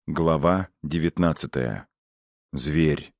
Глава 19. Зверь.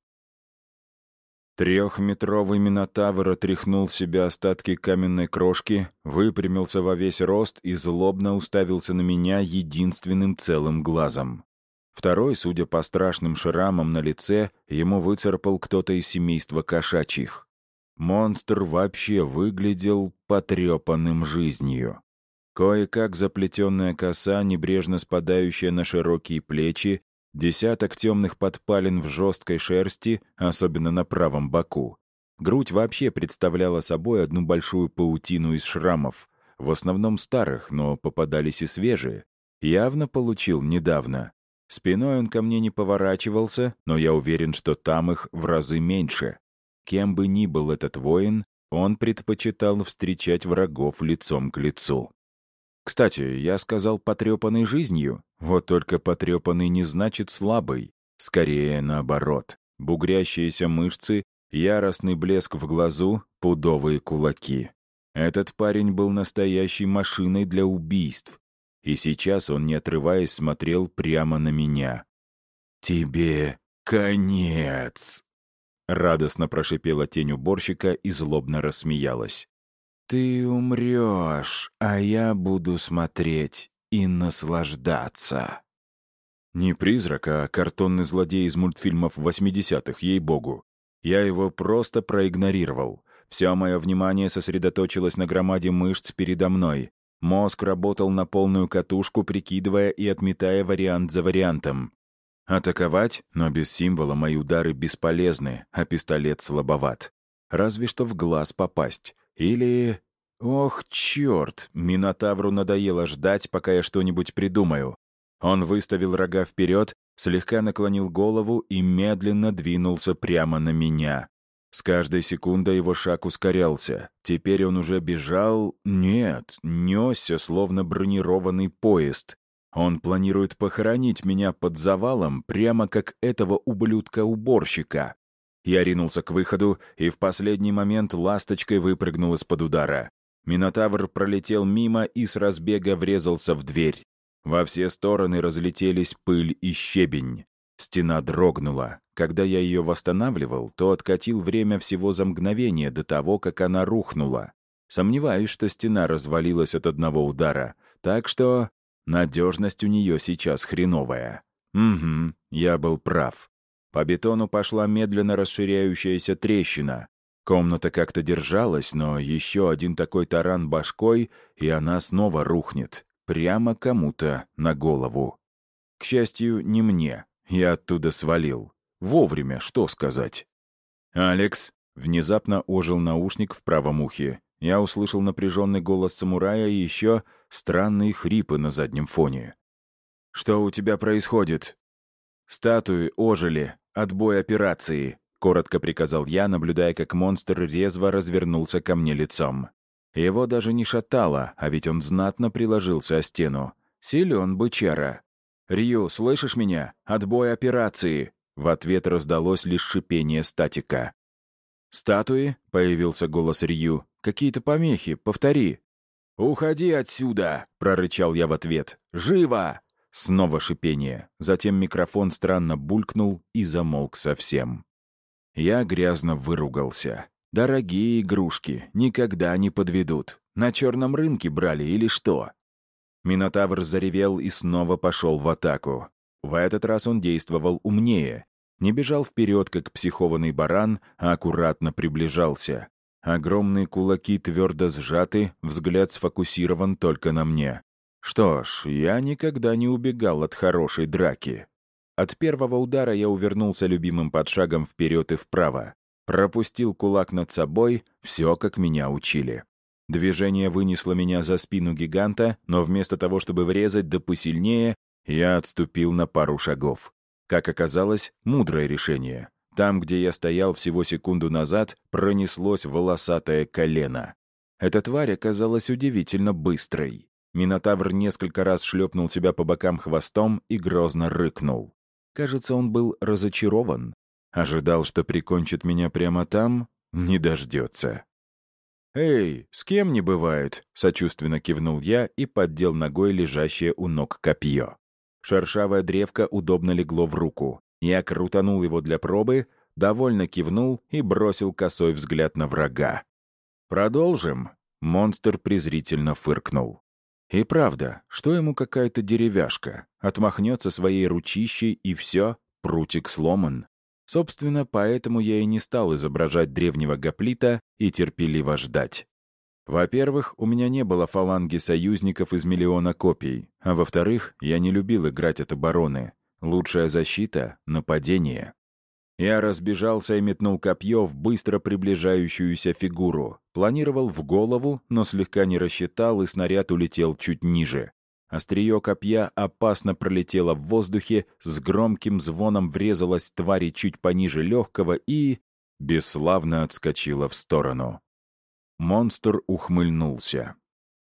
Трехметровый минотавр отряхнул с себя остатки каменной крошки, выпрямился во весь рост и злобно уставился на меня единственным целым глазом. Второй, судя по страшным шрамам на лице, ему выцарапал кто-то из семейства кошачьих. Монстр вообще выглядел потрепанным жизнью. Кое-как заплетенная коса, небрежно спадающая на широкие плечи, десяток темных подпалин в жесткой шерсти, особенно на правом боку. Грудь вообще представляла собой одну большую паутину из шрамов, в основном старых, но попадались и свежие. Явно получил недавно. Спиной он ко мне не поворачивался, но я уверен, что там их в разы меньше. Кем бы ни был этот воин, он предпочитал встречать врагов лицом к лицу. Кстати, я сказал «потрепанный жизнью». Вот только потрепанный не значит слабый. Скорее, наоборот. Бугрящиеся мышцы, яростный блеск в глазу, пудовые кулаки. Этот парень был настоящей машиной для убийств. И сейчас он, не отрываясь, смотрел прямо на меня. «Тебе конец!» Радостно прошипела тень уборщика и злобно рассмеялась. «Ты умрешь, а я буду смотреть и наслаждаться». Не призрак, а картонный злодей из мультфильмов 80-х, ей-богу. Я его просто проигнорировал. Все мое внимание сосредоточилось на громаде мышц передо мной. Мозг работал на полную катушку, прикидывая и отметая вариант за вариантом. Атаковать, но без символа мои удары бесполезны, а пистолет слабоват. Разве что в глаз попасть. Или... Ох, черт! Минотавру надоело ждать, пока я что-нибудь придумаю. Он выставил рога вперед, слегка наклонил голову и медленно двинулся прямо на меня. С каждой секундой его шаг ускорялся. Теперь он уже бежал... Нет, несся, словно бронированный поезд. Он планирует похоронить меня под завалом, прямо как этого ублюдка-уборщика. Я ринулся к выходу и в последний момент ласточкой выпрыгнул из-под удара. Минотавр пролетел мимо и с разбега врезался в дверь. Во все стороны разлетелись пыль и щебень. Стена дрогнула. Когда я ее восстанавливал, то откатил время всего за мгновение до того, как она рухнула. Сомневаюсь, что стена развалилась от одного удара. Так что надежность у нее сейчас хреновая. Угу, я был прав. По бетону пошла медленно расширяющаяся трещина. Комната как-то держалась, но еще один такой таран башкой, и она снова рухнет. Прямо кому-то на голову. К счастью, не мне. Я оттуда свалил. Вовремя, что сказать. «Алекс!» — внезапно ожил наушник в правом ухе. Я услышал напряженный голос самурая и еще странные хрипы на заднем фоне. «Что у тебя происходит?» «Статуи ожили. Отбой операции», — коротко приказал я, наблюдая, как монстр резво развернулся ко мне лицом. Его даже не шатало, а ведь он знатно приложился о стену. Силен бычара. «Рью, слышишь меня? Отбой операции!» В ответ раздалось лишь шипение статика. «Статуи?» — появился голос Рью. «Какие-то помехи, повтори». «Уходи отсюда!» — прорычал я в ответ. «Живо!» Снова шипение. Затем микрофон странно булькнул и замолк совсем. Я грязно выругался. Дорогие игрушки, никогда не подведут. На черном рынке брали или что? Минотавр заревел и снова пошел в атаку. В этот раз он действовал умнее. Не бежал вперед, как психованный баран, а аккуратно приближался. Огромные кулаки твердо сжаты, взгляд сфокусирован только на мне. Что ж, я никогда не убегал от хорошей драки. От первого удара я увернулся любимым подшагом вперед и вправо. Пропустил кулак над собой, все, как меня учили. Движение вынесло меня за спину гиганта, но вместо того, чтобы врезать да посильнее, я отступил на пару шагов. Как оказалось, мудрое решение. Там, где я стоял всего секунду назад, пронеслось волосатое колено. Эта тварь оказалась удивительно быстрой. Минотавр несколько раз шлепнул себя по бокам хвостом и грозно рыкнул. Кажется, он был разочарован. Ожидал, что прикончит меня прямо там? Не дождется. «Эй, с кем не бывает?» — сочувственно кивнул я и поддел ногой лежащее у ног копье. Шершавая древко удобно легло в руку. Я крутанул его для пробы, довольно кивнул и бросил косой взгляд на врага. «Продолжим?» — монстр презрительно фыркнул. И правда, что ему какая-то деревяшка? Отмахнется своей ручищей, и все, прутик сломан. Собственно, поэтому я и не стал изображать древнего гоплита и терпеливо ждать. Во-первых, у меня не было фаланги союзников из миллиона копий, а во-вторых, я не любил играть от обороны. Лучшая защита — нападение. Я разбежался и метнул копье в быстро приближающуюся фигуру. Планировал в голову, но слегка не рассчитал, и снаряд улетел чуть ниже. Острие копья опасно пролетело в воздухе, с громким звоном врезалась твари чуть пониже легкого и... бесславно отскочила в сторону. Монстр ухмыльнулся.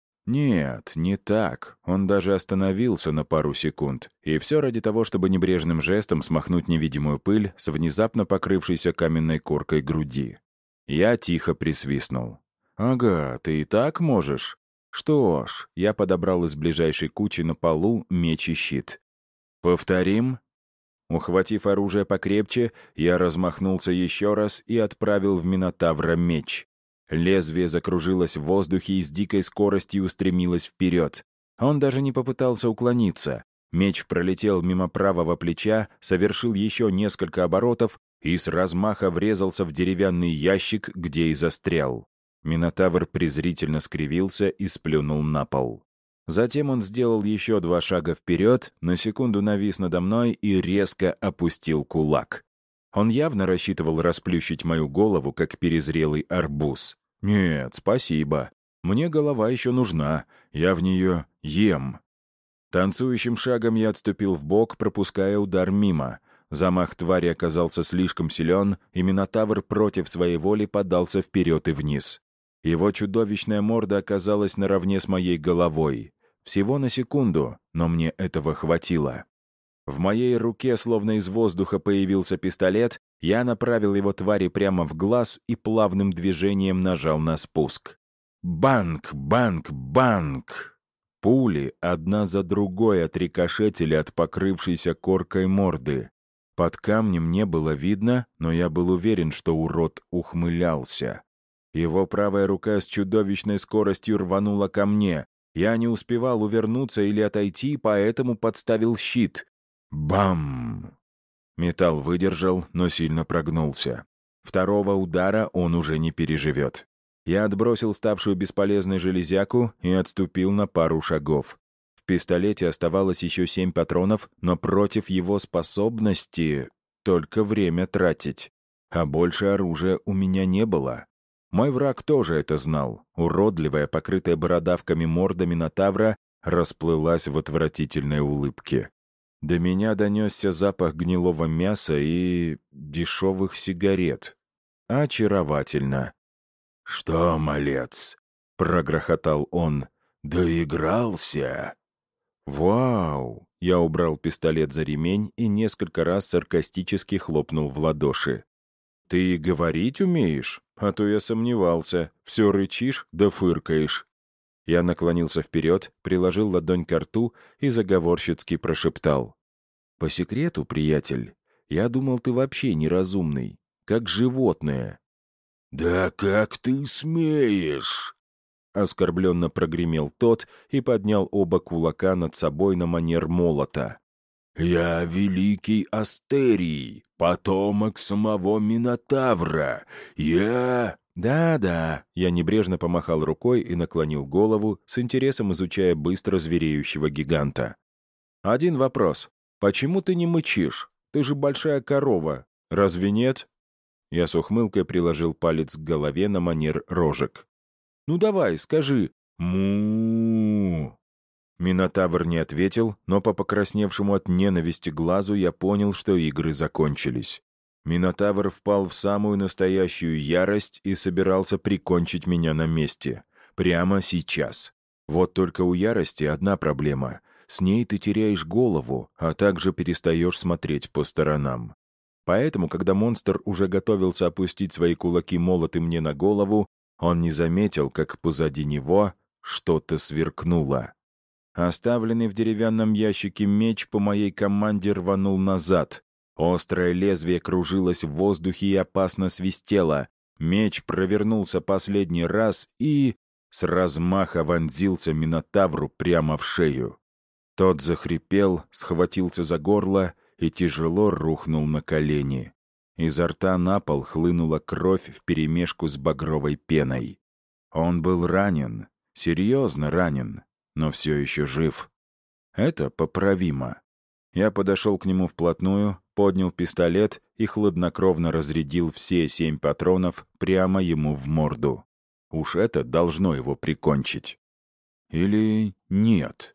Нет, не так. Он даже остановился на пару секунд. И все ради того, чтобы небрежным жестом смахнуть невидимую пыль с внезапно покрывшейся каменной коркой груди. Я тихо присвистнул. «Ага, ты и так можешь?» Что ж, я подобрал из ближайшей кучи на полу меч и щит. «Повторим?» Ухватив оружие покрепче, я размахнулся еще раз и отправил в Минотавра меч. Лезвие закружилось в воздухе и с дикой скоростью устремилось вперед. Он даже не попытался уклониться. Меч пролетел мимо правого плеча, совершил еще несколько оборотов и с размаха врезался в деревянный ящик, где и застрял. Минотавр презрительно скривился и сплюнул на пол. Затем он сделал еще 2 шага вперед, на секунду навис надо мной и резко опустил кулак. Он явно рассчитывал расплющить мою голову, как перезрелый арбуз. «Нет, спасибо. Мне голова еще нужна. Я в нее ем». Танцующим шагом я отступил вбок, пропуская удар мимо. Замах твари оказался слишком силен, и Минотавр против своей воли подался вперед и вниз. Его чудовищная морда оказалась наравне с моей головой. Всего на секунду, но мне этого хватило. В моей руке, словно из воздуха, появился пистолет, я направил его твари прямо в глаз и плавным движением нажал на спуск. Банк, банк, банк! Пули одна за другой отрикошетили от покрывшейся коркой морды. Под камнем не было видно, но я был уверен, что урод ухмылялся. Его правая рука с чудовищной скоростью рванула ко мне. Я не успевал увернуться или отойти, поэтому подставил щит. Бам! Металл выдержал, но сильно прогнулся. Второго удара он уже не переживет. Я отбросил ставшую бесполезной железяку и отступил на пару шагов. В пистолете оставалось еще 7 патронов, но против его способности только время тратить. А больше оружия у меня не было. Мой враг тоже это знал. Уродливая, покрытая бородавками морда Минотавра расплылась в отвратительной улыбке. До меня донесся запах гнилого мяса и дешевых сигарет. Очаровательно. «Что, малец?» — прогрохотал он. «Доигрался?» «Вау!» — я убрал пистолет за ремень и несколько раз саркастически хлопнул в ладоши. «Ты и говорить умеешь? А то я сомневался. Все рычишь да фыркаешь». Я наклонился вперед, приложил ладонь ко рту и заговорщицки прошептал. «По секрету, приятель, я думал, ты вообще неразумный, как животное». «Да как ты смеешь?» Оскорбленно прогремел тот и поднял оба кулака над собой на манер молота. «Я великий Астерий, потомок самого Минотавра. Я...» «Да-да», — я небрежно помахал рукой и наклонил голову, с интересом изучая быстро звереющего гиганта. «Один вопрос. Почему ты не мычишь? Ты же большая корова. Разве нет?» Я с ухмылкой приложил палец к голове на манер рожек. «Ну давай, скажи «му». Минотавр не ответил, но по покрасневшему от ненависти глазу я понял, что игры закончились. Минотавр впал в самую настоящую ярость и собирался прикончить меня на месте. Прямо сейчас. Вот только у ярости одна проблема. С ней ты теряешь голову, а также перестаешь смотреть по сторонам. Поэтому, когда монстр уже готовился опустить свои кулаки-молоты мне на голову, он не заметил, как позади него что-то сверкнуло. Оставленный в деревянном ящике меч по моей команде рванул назад. Острое лезвие кружилось в воздухе и опасно свистело. Меч провернулся последний раз и с размаха вонзился Минотавру прямо в шею. Тот захрипел, схватился за горло и тяжело рухнул на колени. Изо рта на пол хлынула кровь вперемешку с багровой пеной. Он был ранен, серьезно ранен, но все еще жив. Это поправимо. Я подошел к нему вплотную, поднял пистолет и хладнокровно разрядил все 7 патронов прямо ему в морду. Уж это должно его прикончить. Или нет?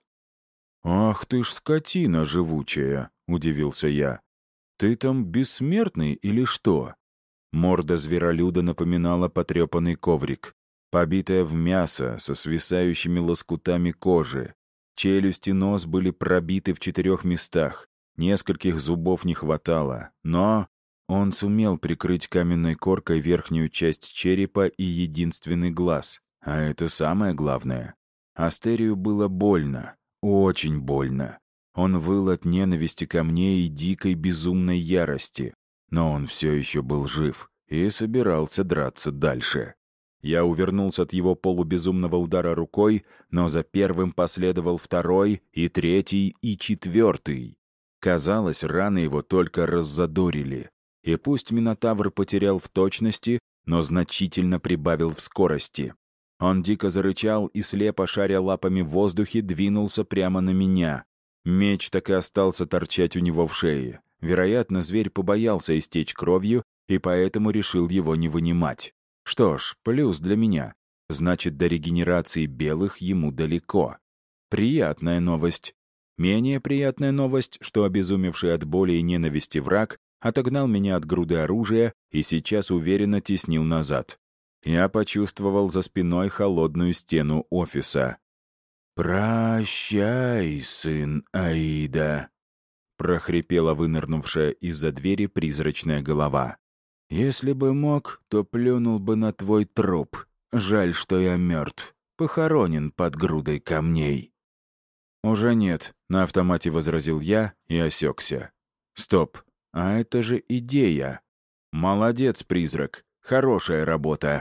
«Ах ты ж скотина живучая!» — удивился я. «Ты там бессмертный или что?» Морда зверолюда напоминала потрепанный коврик, побитая в мясо со свисающими лоскутами кожи. Челюсть и нос были пробиты в 4 местах, нескольких зубов не хватало, но он сумел прикрыть каменной коркой верхнюю часть черепа и единственный глаз, а это самое главное. Астерию было больно. Очень больно. Он выл от ненависти ко мне и дикой безумной ярости. Но он все еще был жив и собирался драться дальше. Я увернулся от его полубезумного удара рукой, но за первым последовал второй, и третий, и четвертый. Казалось, раны его только раззадорили. И пусть Минотавр потерял в точности, но значительно прибавил в скорости. Он дико зарычал и, слепо шаря лапами в воздухе, двинулся прямо на меня. Меч так и остался торчать у него в шее. Вероятно, зверь побоялся истечь кровью и поэтому решил его не вынимать. Что ж, плюс для меня. Значит, до регенерации белых ему далеко. Приятная новость. Менее приятная новость, что обезумевший от боли и ненависти враг отогнал меня от груды оружия и сейчас уверенно теснил назад. Я почувствовал за спиной холодную стену офиса. «Прощай, сын Аида», — прохрипела вынырнувшая из-за двери призрачная голова. «Если бы мог, то плюнул бы на твой труп. Жаль, что я мертв, похоронен под грудой камней». «Уже нет», — на автомате возразил я и осекся. «Стоп, а это же идея. Молодец, призрак, хорошая работа».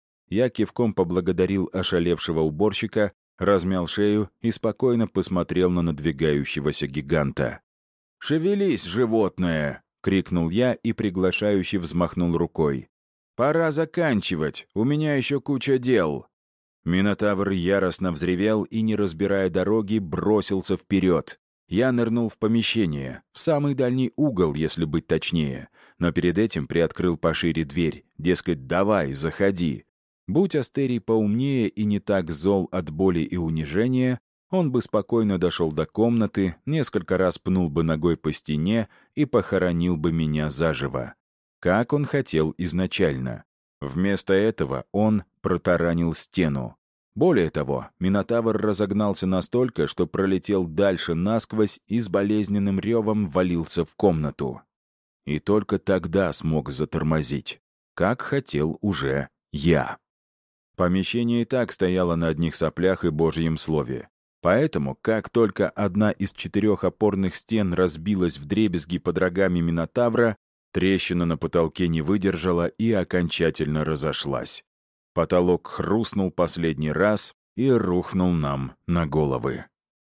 Я кивком поблагодарил ошалевшего уборщика, размял шею и спокойно посмотрел на надвигающегося гиганта. «Шевелись, животное!» — крикнул я и приглашающе взмахнул рукой. «Пора заканчивать, у меня еще куча дел». Минотавр яростно взревел и, не разбирая дороги, бросился вперед. Я нырнул в помещение, в самый дальний угол, если быть точнее, но перед этим приоткрыл пошире дверь, дескать, давай, заходи. Будь Астерий поумнее и не так зол от боли и унижения, он бы спокойно дошел до комнаты, несколько раз пнул бы ногой по стене и похоронил бы меня заживо. Как он хотел изначально. Вместо этого он протаранил стену. Более того, Минотавр разогнался настолько, что пролетел дальше насквозь и с болезненным ревом ввалился в комнату. И только тогда смог затормозить, как хотел уже я. Помещение и так стояло на одних соплях и божьем слове. Поэтому, как только одна из 4 опорных стен разбилась вдребезги под рогами Минотавра, трещина на потолке не выдержала и окончательно разошлась. Потолок хрустнул последний раз и рухнул нам на головы.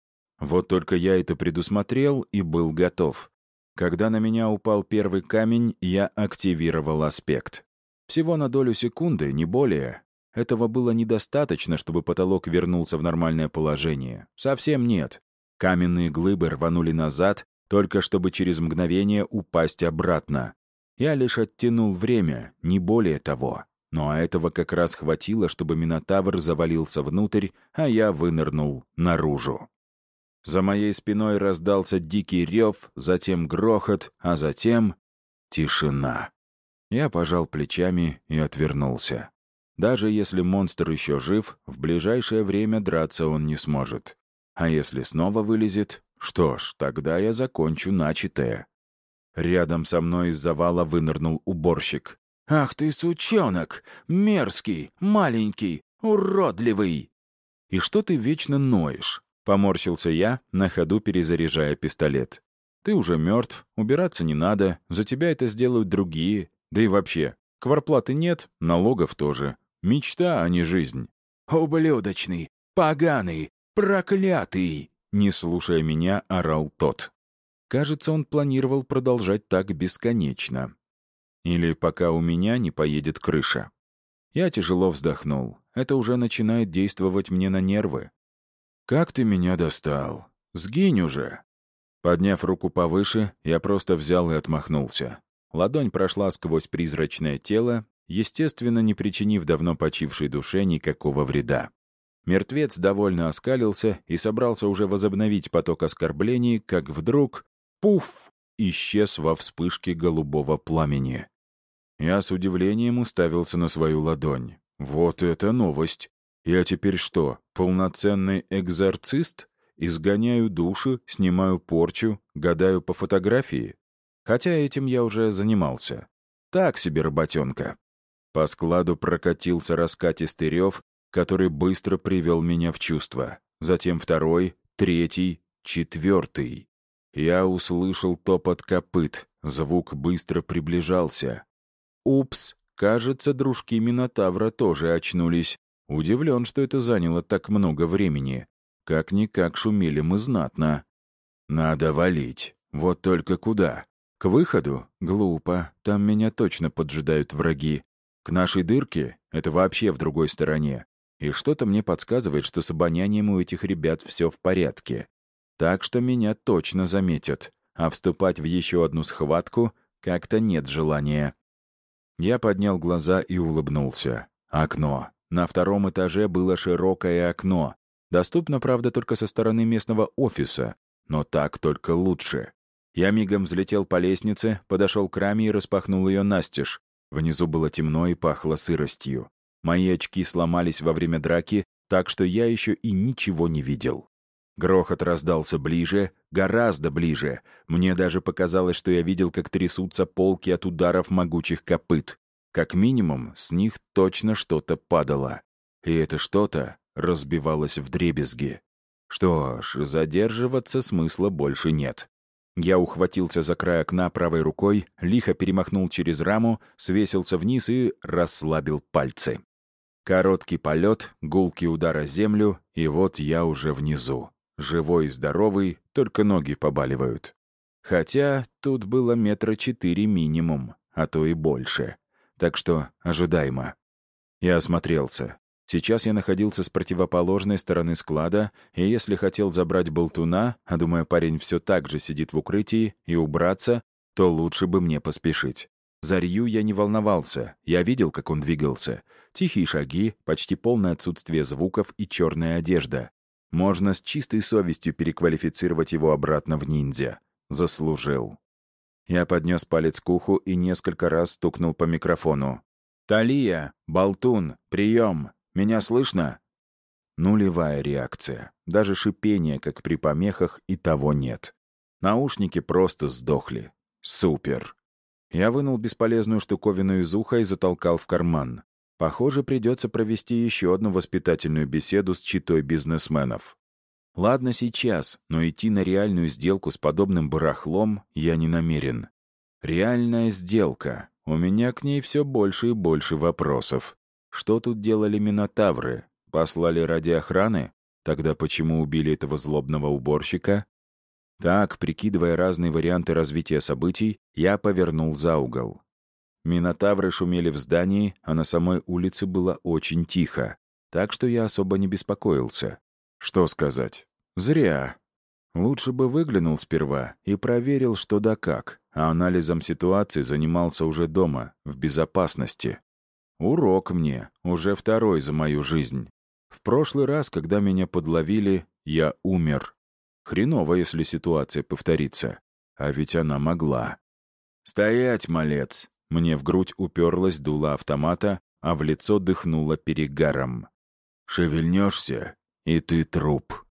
Вот только я это предусмотрел и был готов. Когда на меня упал первый камень, я активировал аспект. Всего на долю секунды, не более. Этого было недостаточно, чтобы потолок вернулся в нормальное положение. Совсем нет. Каменные глыбы рванули назад, только чтобы через мгновение упасть обратно. Я лишь оттянул время, не более того. Но этого как раз хватило, чтобы Минотавр завалился внутрь, а я вынырнул наружу. За моей спиной раздался дикий рев, затем грохот, а затем тишина. Я пожал плечами и отвернулся. Даже если монстр еще жив, в ближайшее время драться он не сможет. А если снова вылезет, что ж, тогда я закончу начатое. Рядом со мной из завала вынырнул уборщик. «Ах ты, сучонок! Мерзкий, маленький, уродливый!» «И что ты вечно ноешь?» Поморщился я, на ходу перезаряжая пистолет. «Ты уже мертв, убираться не надо, за тебя это сделают другие. Да и вообще, кварплаты нет, налогов тоже. Мечта, а не жизнь». «Ублюдочный, поганый, проклятый!» Не слушая меня, орал тот. Кажется, он планировал продолжать так бесконечно. Или пока у меня не поедет крыша. Я тяжело вздохнул. Это уже начинает действовать мне на нервы. «Как ты меня достал? Сгинь уже!» Подняв руку повыше, я просто взял и отмахнулся. Ладонь прошла сквозь призрачное тело, естественно, не причинив давно почившей душе никакого вреда. Мертвец довольно оскалился и собрался уже возобновить поток оскорблений, как вдруг — пуф! — исчез во вспышке голубого пламени. Я с удивлением уставился на свою ладонь. Вот это новость! Я теперь что, полноценный экзорцист? Изгоняю души, снимаю порчу, гадаю по фотографии? Хотя этим я уже занимался. Так себе работенка. По складу прокатился раскатистый рев, который быстро привел меня в чувство. Затем второй, третий, четвертый. Я услышал топот копыт, звук быстро приближался. Упс, кажется, дружки Минотавра тоже очнулись. Удивлен, что это заняло так много времени. Как-никак шумели мы знатно. Надо валить. Вот только куда? К выходу? Глупо. Там меня точно поджидают враги. К нашей дырке? Это вообще в другой стороне. И что-то мне подсказывает, что с обонянием у этих ребят все в порядке. Так что меня точно заметят. А вступать в еще одну схватку как-то нет желания. Я поднял глаза и улыбнулся. Окно. На втором этаже было широкое окно. Доступно, правда, только со стороны местного офиса. Но так только лучше. Я мигом взлетел по лестнице, подошел к раме и распахнул ее настежь. Внизу было темно и пахло сыростью. Мои очки сломались во время драки, так что я еще и ничего не видел. Грохот раздался ближе, гораздо ближе. Мне даже показалось, что я видел, как трясутся полки от ударов могучих копыт. Как минимум, с них точно что-то падало. И это что-то разбивалось вдребезги. Что ж, задерживаться смысла больше нет. Я ухватился за край окна правой рукой, лихо перемахнул через раму, свесился вниз и расслабил пальцы. Короткий полет, гулкий удар о землю, и вот я уже внизу. Живой и здоровый, только ноги побаливают. Хотя тут было 4 метра минимум, а то и больше. Так что ожидаемо. Я осмотрелся. Сейчас я находился с противоположной стороны склада, и если хотел забрать болтуна, а думаю, парень все так же сидит в укрытии, и убраться, то лучше бы мне поспешить. За Рью я не волновался, я видел, как он двигался. Тихие шаги, почти полное отсутствие звуков и черная одежда. Можно с чистой совестью переквалифицировать его обратно в ниндзя. Заслужил. Я поднес палец к уху и несколько раз стукнул по микрофону. «Талия! Болтун! Прием! Меня слышно?» Нулевая реакция. Даже шипения, как при помехах, и того нет. Наушники просто сдохли. Супер. Я вынул бесполезную штуковину из уха и затолкал в карман. Похоже, придется провести еще одну воспитательную беседу с читой бизнесменов. Ладно сейчас, но идти на реальную сделку с подобным барахлом я не намерен. Реальная сделка. У меня к ней все больше и больше вопросов. Что тут делали минотавры? Послали ради охраны? Тогда почему убили этого злобного уборщика? Так, прикидывая разные варианты развития событий, я повернул за угол. Минотавры шумели в здании, а на самой улице было очень тихо, так что я особо не беспокоился. Что сказать? Зря. Лучше бы выглянул сперва и проверил, что да как, а анализом ситуации занимался уже дома, в безопасности. Урок мне, уже второй за мою жизнь. В прошлый раз, когда меня подловили, я умер. Хреново, если ситуация повторится. А ведь она могла. «Стоять, малец!» Мне в грудь уперлась дуло автомата, а в лицо дыхнуло перегаром. «Шевельнешься, и ты труп».